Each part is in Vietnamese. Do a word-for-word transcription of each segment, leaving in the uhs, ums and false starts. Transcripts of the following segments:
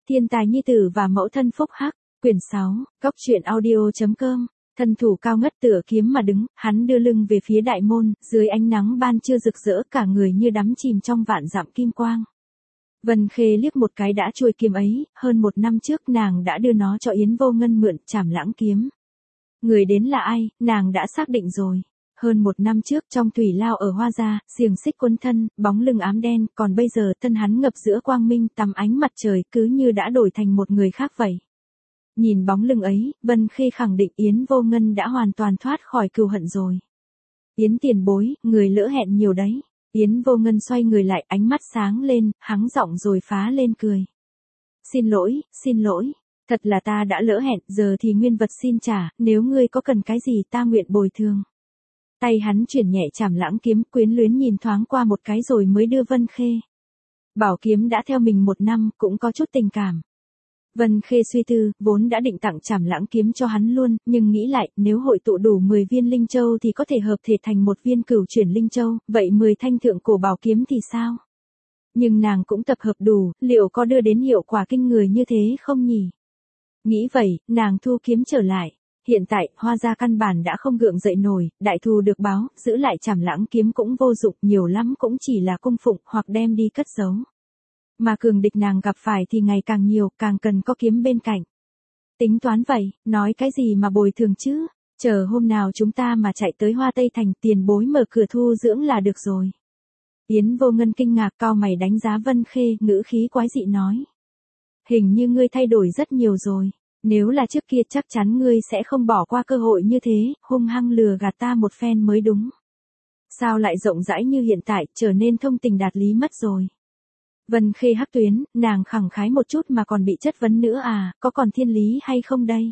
Thiên tài nhi tử và mẫu thân phúc hắc, quyển sáu, góc truyện audio chấm com. Thân thủ cao ngất tựa kiếm mà đứng, hắn đưa lưng về phía đại môn, dưới ánh nắng ban trưa rực rỡ, cả người như đắm chìm trong vạn dặm kim quang. Vân Khê liếc một cái đã chuôi kiếm ấy, hơn một năm trước nàng đã đưa nó cho Yến Vô Ngân mượn, Trảm Lãng kiếm. Người đến là ai, nàng đã xác định rồi. Hơn một năm trước trong thủy lao ở Hoa Gia, xiềng xích quấn thân, bóng lưng ám đen, còn bây giờ thân hắn ngập giữa quang minh tắm ánh mặt trời, cứ như đã đổi thành một người khác vậy. Nhìn bóng lưng ấy, Vân Khê khẳng định Yến Vô Ngân đã hoàn toàn thoát khỏi cừu hận rồi. Yến tiền bối, người lỡ hẹn nhiều đấy. Yến Vô Ngân xoay người lại, ánh mắt sáng lên, hắng giọng rồi phá lên cười. Xin lỗi, xin lỗi, thật là ta đã lỡ hẹn, giờ thì nguyên vật xin trả, nếu ngươi có cần cái gì ta nguyện bồi thường. Tay hắn chuyển nhẹ Trảm Lãng kiếm, quyến luyến nhìn thoáng qua một cái rồi mới đưa Vân Khê. Bảo kiếm đã theo mình một năm, cũng có chút tình cảm. Vân Khê suy tư, vốn đã định tặng Trảm Lãng kiếm cho hắn luôn, nhưng nghĩ lại, nếu hội tụ đủ mười viên linh châu thì có thể hợp thể thành một viên cửu chuyển linh châu, vậy mười thanh thượng cổ bảo kiếm thì sao? Nhưng nàng cũng tập hợp đủ, liệu có đưa đến hiệu quả kinh người như thế không nhỉ? Nghĩ vậy, nàng thu kiếm trở lại. Hiện tại, Hoa Gia căn bản đã không gượng dậy nổi, đại thù được báo, giữ lại Trảm Lãng kiếm cũng vô dụng, nhiều lắm cũng chỉ là cung phụng hoặc đem đi cất giấu. Mà cường địch nàng gặp phải thì ngày càng nhiều, càng cần có kiếm bên cạnh. Tính toán vậy, nói cái gì mà bồi thường chứ, chờ hôm nào chúng ta mà chạy tới Hoa Tây Thành, tiền bối mở cửa thu dưỡng là được rồi. Yến Vô Ngân kinh ngạc cau mày đánh giá Vân Khê, ngữ khí quái dị nói. Hình như ngươi thay đổi rất nhiều rồi. Nếu là trước kia chắc chắn ngươi sẽ không bỏ qua cơ hội như thế, hung hăng lừa gạt ta một phen mới đúng. Sao lại rộng rãi như hiện tại, trở nên thông tình đạt lý mất rồi. Vân Khê hắc tuyến, nàng khẳng khái một chút mà còn bị chất vấn nữa à, có còn thiên lý hay không đây?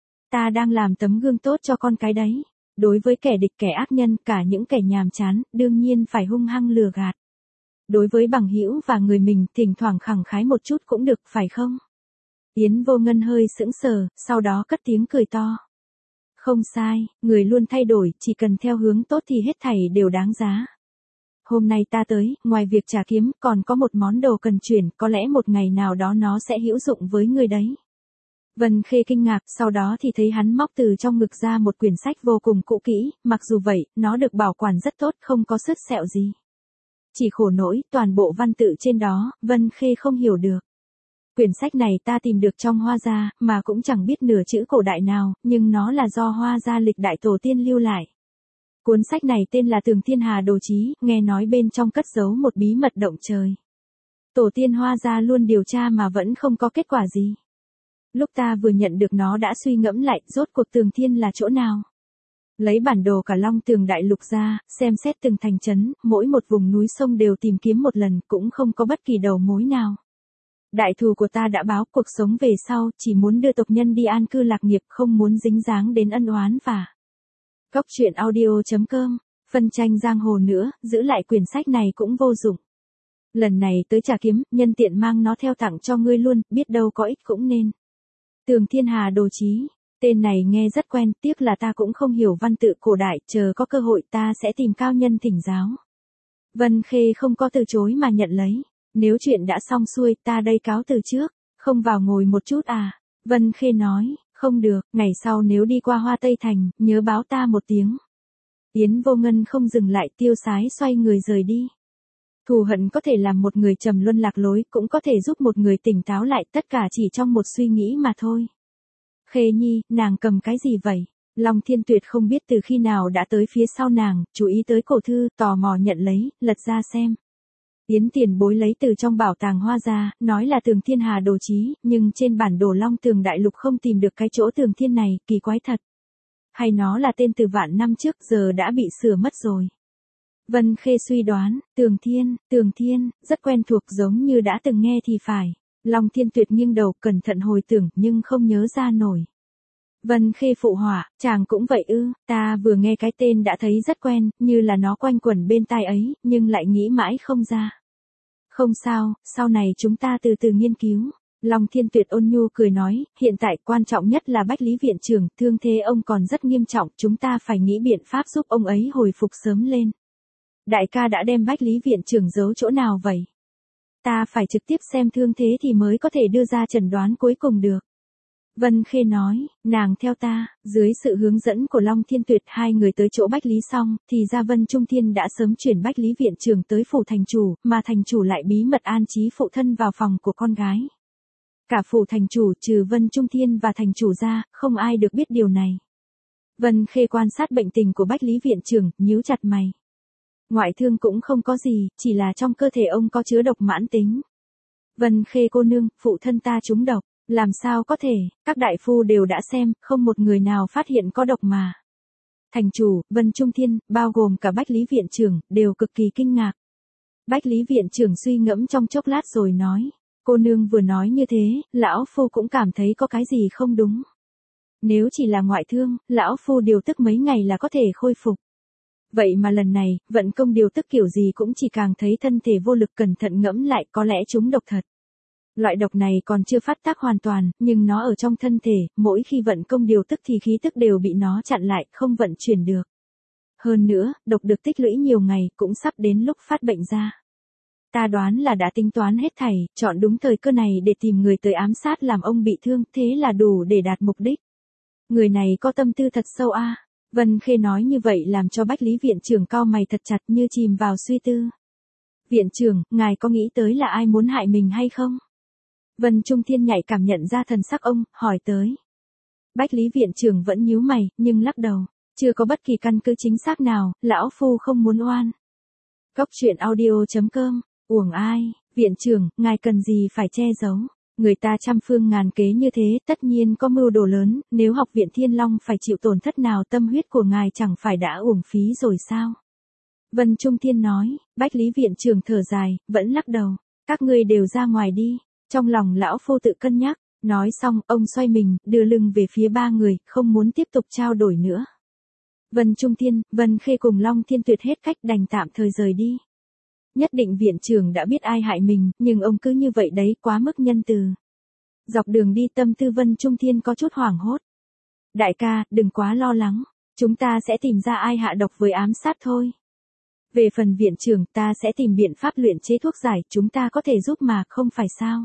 Ta đang làm tấm gương tốt cho con cái đấy. Đối với kẻ địch kẻ ác nhân, cả những kẻ nhàm chán, đương nhiên phải hung hăng lừa gạt. Đối với bằng hữu và người mình, thỉnh thoảng khẳng khái một chút cũng được, phải không? Yến Vô Ngân hơi sững sờ, sau đó cất tiếng cười to. Không sai, người luôn thay đổi, chỉ cần theo hướng tốt thì hết thảy đều đáng giá. Hôm nay ta tới, ngoài việc trả kiếm, còn có một món đồ cần chuyển, có lẽ một ngày nào đó nó sẽ hữu dụng với người đấy. Vân Khê kinh ngạc, sau đó thì thấy hắn móc từ trong ngực ra một quyển sách vô cùng cũ kỹ, mặc dù vậy, nó được bảo quản rất tốt, không có sứt sẹo gì. Chỉ khổ nỗi, toàn bộ văn tự trên đó, Vân Khê không hiểu được. Quyển sách này ta tìm được trong Hoa Gia, mà cũng chẳng biết nửa chữ cổ đại nào, nhưng nó là do Hoa Gia lịch đại tổ tiên lưu lại. Cuốn sách này tên là Tường Thiên Hà Đồ Chí, nghe nói bên trong cất giấu một bí mật động trời. Tổ tiên Hoa Gia luôn điều tra mà vẫn không có kết quả gì. Lúc ta vừa nhận được nó đã suy ngẫm lại, rốt cuộc Tường Thiên là chỗ nào? Lấy bản đồ cả Long Tường Đại Lục ra, xem xét từng thành trấn, mỗi một vùng núi sông đều tìm kiếm một lần, cũng không có bất kỳ đầu mối nào. Đại thù của ta đã báo, cuộc sống về sau, chỉ muốn đưa tộc nhân đi an cư lạc nghiệp, không muốn dính dáng đến ân oán và. Góc truyện audio chấm com, phân tranh giang hồ nữa, giữ lại quyển sách này cũng vô dụng. Lần này tới trả kiếm, nhân tiện mang nó theo tặng cho ngươi luôn, biết đâu có ích cũng nên. Tường Thiên Hà Đồ Chí, tên này nghe rất quen, tiếc là ta cũng không hiểu văn tự cổ đại, chờ có cơ hội ta sẽ tìm cao nhân thỉnh giáo. Vân Khê không có từ chối mà nhận lấy. Nếu chuyện đã xong xuôi, ta đây cáo từ trước, không vào ngồi một chút à? Vân Khê nói, không được, ngày sau nếu đi qua Hoa Tây Thành, nhớ báo ta một tiếng. Yến Vô Ngân không dừng lại, tiêu sái xoay người rời đi. Thù hận có thể làm một người trầm luân lạc lối, cũng có thể giúp một người tỉnh táo lại, tất cả chỉ trong một suy nghĩ mà thôi. Khê Nhi, nàng cầm cái gì vậy? Long Thiên Tuyệt không biết từ khi nào đã tới phía sau nàng, chú ý tới cổ thư, tò mò nhận lấy, lật ra xem. Yến tiền bối lấy từ trong bảo tàng Hoa Gia, nói là Tường Thiên Hà Đồ Chí, nhưng trên bản đồ Long Tường Đại Lục không tìm được cái chỗ Tường Thiên này, kỳ quái thật. Hay nó là tên từ vạn năm trước, giờ đã bị sửa mất rồi. Vân Khê suy đoán, Tường Thiên, Tường Thiên, rất quen thuộc giống như đã từng nghe thì phải. Long Thiên Tuyệt nghiêng đầu, cẩn thận hồi tưởng, nhưng không nhớ ra nổi. Vân Khê phụ họa, chàng cũng vậy ư, ta vừa nghe cái tên đã thấy rất quen, như là nó quanh quẩn bên tai ấy, nhưng lại nghĩ mãi không ra. Không sao, sau này chúng ta từ từ nghiên cứu. Long Thiên Tuyệt ôn nhu cười nói, hiện tại quan trọng nhất là Bách Lý Viện Trưởng, thương thế ông còn rất nghiêm trọng, chúng ta phải nghĩ biện pháp giúp ông ấy hồi phục sớm lên. Đại ca đã đem Bách Lý Viện Trưởng giấu chỗ nào vậy? Ta phải trực tiếp xem thương thế thì mới có thể đưa ra chẩn đoán cuối cùng được. Vân Khê nói, nàng theo ta, dưới sự hướng dẫn của Long Thiên Tuyệt hai người tới chỗ Bách Lý xong, thì ra Vân Trung Thiên đã sớm chuyển Bách Lý viện trưởng tới phủ thành chủ, mà thành chủ lại bí mật an trí phụ thân vào phòng của con gái. Cả phủ thành chủ trừ Vân Trung Thiên và thành chủ ra, không ai được biết điều này. Vân Khê quan sát bệnh tình của Bách Lý viện trưởng, nhíu chặt mày. Ngoại thương cũng không có gì, chỉ là trong cơ thể ông có chứa độc mãn tính. Vân Khê cô nương, phụ thân ta trúng độc. Làm sao có thể, các đại phu đều đã xem, không một người nào phát hiện có độc mà. Thành chủ, Vân Trung Thiên, bao gồm cả Bách Lý viện trưởng, đều cực kỳ kinh ngạc. Bách Lý viện trưởng suy ngẫm trong chốc lát rồi nói, cô nương vừa nói như thế, lão phu cũng cảm thấy có cái gì không đúng. Nếu chỉ là ngoại thương, lão phu điều tức mấy ngày là có thể khôi phục. Vậy mà lần này, vận công điều tức kiểu gì cũng chỉ càng thấy thân thể vô lực, cẩn thận ngẫm lại có lẽ chúng độc thật. Loại độc này còn chưa phát tác hoàn toàn, nhưng nó ở trong thân thể, mỗi khi vận công điều tức thì khí tức đều bị nó chặn lại, không vận chuyển được. Hơn nữa, độc được tích lũy nhiều ngày, cũng sắp đến lúc phát bệnh ra. Ta đoán là đã tính toán hết thảy, chọn đúng thời cơ này để tìm người tới ám sát làm ông bị thương, thế là đủ để đạt mục đích. Người này có tâm tư thật sâu a. Vân Khê nói như vậy làm cho Bách Lý viện trưởng cau mày thật chặt như chìm vào suy tư. Viện trưởng, ngài có nghĩ tới là ai muốn hại mình hay không? Vân Trung Thiên nhạy cảm nhận ra thần sắc ông, hỏi tới. Bách Lý viện trưởng vẫn nhíu mày, nhưng lắc đầu. Chưa có bất kỳ căn cứ chính xác nào, lão phu không muốn oan. Góc truyện audio chấm com, uổng ai, viện trưởng, ngài cần gì phải che giấu. Người ta trăm phương ngàn kế như thế, tất nhiên có mưu đồ lớn, nếu học viện Thiên Long phải chịu tổn thất nào tâm huyết của ngài chẳng phải đã uổng phí rồi sao? Vân Trung Thiên nói, Bách Lý viện trưởng thở dài, vẫn lắc đầu. Các ngươi đều ra ngoài đi. Trong lòng lão phu tự cân nhắc, nói xong, ông xoay mình, đưa lưng về phía ba người, không muốn tiếp tục trao đổi nữa. Vân Trung Thiên, Vân Khê cùng Long Thiên Tuyệt hết cách đành tạm thời rời đi. Nhất định viện trưởng đã biết ai hại mình, nhưng ông cứ như vậy đấy, quá mức nhân từ. Dọc đường đi tâm tư Vân Trung Thiên có chút hoảng hốt. Đại ca, đừng quá lo lắng, chúng ta sẽ tìm ra ai hạ độc với ám sát thôi. Về phần viện trưởng, ta sẽ tìm biện pháp luyện chế thuốc giải, chúng ta có thể giúp mà, không phải sao?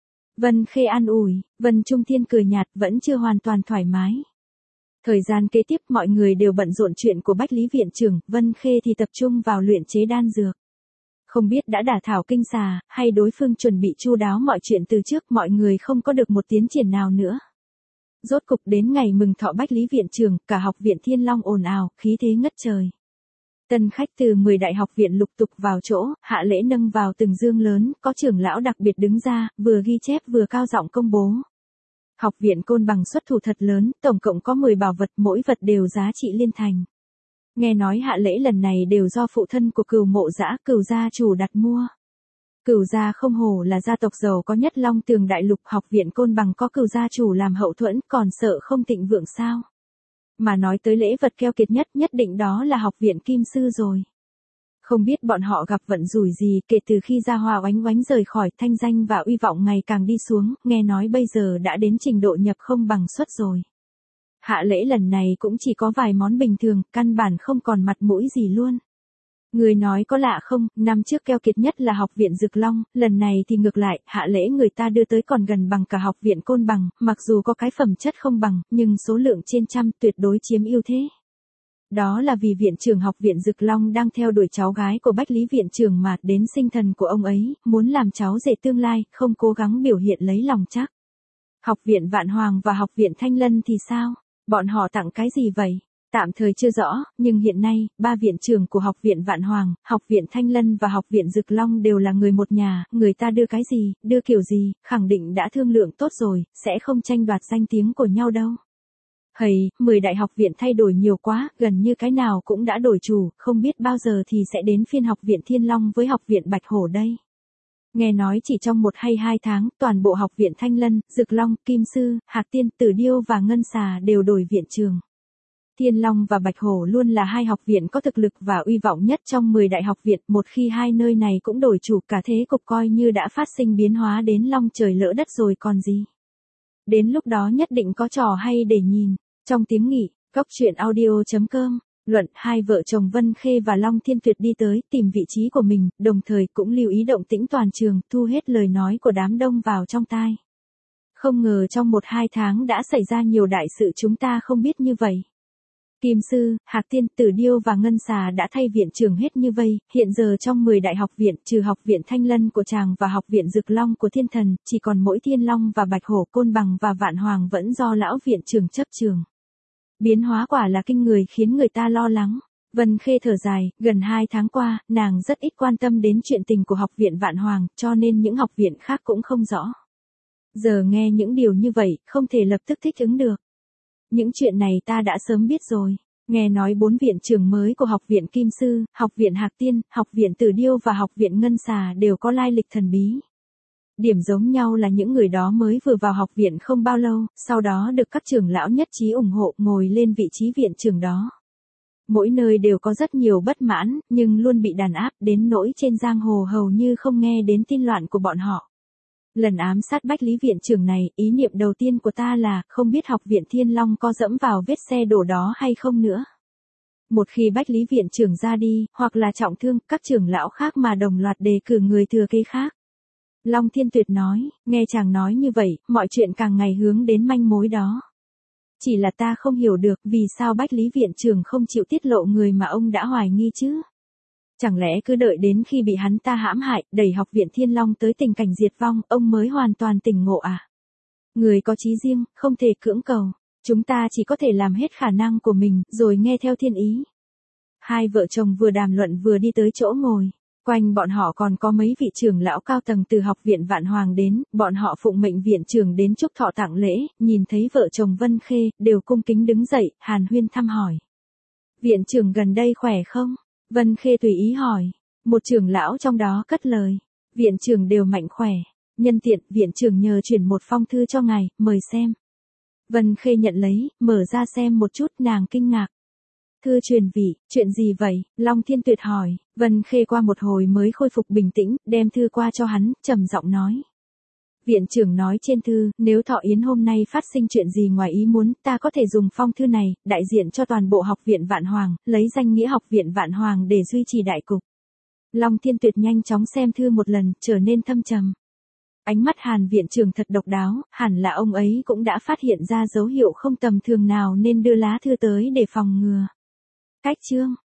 Vân Khê an ủi, Vân Trung Thiên cười nhạt, vẫn chưa hoàn toàn thoải mái. Thời gian kế tiếp mọi người đều bận rộn chuyện của Bách Lý viện trưởng, Vân Khê thì tập trung vào luyện chế đan dược. Không biết đã đả thảo kinh xà, hay đối phương chuẩn bị chu đáo mọi chuyện từ trước, mọi người không có được một tiến triển nào nữa. Rốt cục đến ngày mừng thọ Bách Lý viện trưởng, cả học viện Thiên Long ồn ào, khí thế ngất trời. Tân khách từ mười đại học viện lục tục vào chỗ, hạ lễ nâng vào từng dương lớn, có trưởng lão đặc biệt đứng ra, vừa ghi chép vừa cao giọng công bố. Học viện Côn Bằng xuất thủ thật lớn, tổng cộng có mười bảo vật, mỗi vật đều giá trị liên thành. Nghe nói hạ lễ lần này đều do phụ thân của Cửu Mộ Dã, Cửu gia chủ đặt mua. Cửu gia không hổ là gia tộc giàu có nhất Long Tường đại lục, học viện Côn Bằng có Cửu gia chủ làm hậu thuẫn, còn sợ không thịnh vượng sao? Mà nói tới lễ vật keo kiệt nhất, nhất định đó là học viện Kim Sư rồi. Không biết bọn họ gặp vận rủi gì, kể từ khi Gia Hòa oánh oánh rời khỏi, thanh danh và uy vọng ngày càng đi xuống, nghe nói bây giờ đã đến trình độ nhập không bằng xuất rồi. Hạ lễ lần này cũng chỉ có vài món bình thường, căn bản không còn mặt mũi gì luôn. Người nói có lạ không, năm trước keo kiệt nhất là học viện Dực Long, lần này thì ngược lại, hạ lễ người ta đưa tới còn gần bằng cả học viện Côn Bằng, mặc dù có cái phẩm chất không bằng, nhưng số lượng trên trăm tuyệt đối chiếm ưu thế. Đó là vì viện trưởng học viện Dực Long đang theo đuổi cháu gái của Bách Lý viện trưởng mà đến sinh thần của ông ấy, muốn làm cháu rể tương lai, không cố gắng biểu hiện lấy lòng chắc. Học viện Vạn Hoàng và học viện Thanh Lân thì sao? Bọn họ tặng cái gì vậy? Tạm thời chưa rõ, nhưng hiện nay, ba viện trưởng của học viện Vạn Hoàng, học viện Thanh Lân và học viện Dực Long đều là người một nhà, người ta đưa cái gì, đưa kiểu gì, khẳng định đã thương lượng tốt rồi, sẽ không tranh đoạt danh tiếng của nhau đâu. Hầy, mười đại học viện thay đổi nhiều quá, gần như cái nào cũng đã đổi chủ, không biết bao giờ thì sẽ đến phiên học viện Thiên Long với học viện Bạch Hổ đây. Nghe nói chỉ trong một hay hai tháng, toàn bộ học viện Thanh Lân, Dực Long, Kim Sư, Hạc Tiên, Tử Điêu và Ngân Xà đều đổi viện trường. Thiên Long và Bạch Hổ luôn là hai học viện có thực lực và uy vọng nhất trong mười đại học viện, một khi hai nơi này cũng đổi chủ cả thế cục coi như đã phát sinh biến hóa đến long trời lỡ đất rồi còn gì. Đến lúc đó nhất định có trò hay để nhìn. Trong tiếng nghỉ, góc truyện audio chấm com luận. Hai vợ chồng Vân Khê và Long Thiên Tuyệt đi tới, tìm vị trí của mình, đồng thời cũng lưu ý động tĩnh toàn trường, thu hết lời nói của đám đông vào trong tai. Không ngờ trong một hai tháng đã xảy ra nhiều đại sự chúng ta không biết như vậy. Kim Sư, Hạc Tiên, Tử Điêu và Ngân Xà đã thay viện trưởng hết như vây, hiện giờ trong mười đại học viện, trừ học viện Thanh Lân của chàng và học viện Dực Long của Thiên Thần, chỉ còn mỗi Thiên Long và Bạch Hổ, Côn Bằng và Vạn Hoàng vẫn do lão viện trưởng chấp trường. Biến hóa quả là kinh người khiến người ta lo lắng. Vân Khê thở dài, gần hai tháng qua, nàng rất ít quan tâm đến chuyện tình của học viện Vạn Hoàng, cho nên những học viện khác cũng không rõ. Giờ nghe những điều như vậy, không thể lập tức thích ứng được. Những chuyện này ta đã sớm biết rồi. Nghe nói bốn viện trưởng mới của học viện Kim Sư, học viện Hạc Tiên, học viện Tử Điêu và học viện Ngân Xà đều có lai lịch thần bí. Điểm giống nhau là những người đó mới vừa vào học viện không bao lâu, sau đó được các trưởng lão nhất trí ủng hộ ngồi lên vị trí viện trưởng đó. Mỗi nơi đều có rất nhiều bất mãn, nhưng luôn bị đàn áp đến nỗi trên giang hồ hầu như không nghe đến tin loạn của bọn họ. Lần ám sát Bách Lý viện trưởng này, ý niệm đầu tiên của ta là, không biết học viện Thiên Long có dẫm vào vết xe đổ đó hay không nữa. Một khi Bách Lý viện trưởng ra đi, hoặc là trọng thương, các trưởng lão khác mà đồng loạt đề cử người thừa kế khác. Long Thiên Tuyệt nói, nghe chàng nói như vậy, mọi chuyện càng ngày hướng đến manh mối đó. Chỉ là ta không hiểu được, vì sao Bách Lý viện trưởng không chịu tiết lộ người mà ông đã hoài nghi chứ? Chẳng lẽ cứ đợi đến khi bị hắn ta hãm hại, đẩy học viện Thiên Long tới tình cảnh diệt vong, ông mới hoàn toàn tỉnh ngộ à? Người có chí riêng, không thể cưỡng cầu. Chúng ta chỉ có thể làm hết khả năng của mình, rồi nghe theo thiên ý. Hai vợ chồng vừa đàm luận vừa đi tới chỗ ngồi. Quanh bọn họ còn có mấy vị trưởng lão cao tầng từ học viện Vạn Hoàng đến, bọn họ phụng mệnh viện trưởng đến chúc thọ tặng lễ, nhìn thấy vợ chồng Vân Khê, đều cung kính đứng dậy, hàn huyên thăm hỏi. Viện trưởng gần đây khỏe không? Vân Khê tùy ý hỏi. Một trưởng lão trong đó cất lời. Viện trưởng đều mạnh khỏe. Nhân tiện, viện trưởng nhờ chuyển một phong thư cho ngài, mời xem. Vân Khê nhận lấy, mở ra xem một chút, nàng kinh ngạc. Thư truyền vị, chuyện gì vậy? Long Thiên Tuyệt hỏi. Vân Khê qua một hồi mới khôi phục bình tĩnh, đem thư qua cho hắn, trầm giọng nói. Viện trưởng nói trên thư, nếu Thọ Yến hôm nay phát sinh chuyện gì ngoài ý muốn, ta có thể dùng phong thư này, đại diện cho toàn bộ học viện Vạn Hoàng, lấy danh nghĩa học viện Vạn Hoàng để duy trì đại cục. Long Thiên Tuyệt nhanh chóng xem thư một lần, trở nên thâm trầm. Ánh mắt Hàn viện trưởng thật độc đáo, hẳn là ông ấy cũng đã phát hiện ra dấu hiệu không tầm thường nào nên đưa lá thư tới để phòng ngừa. Cách chương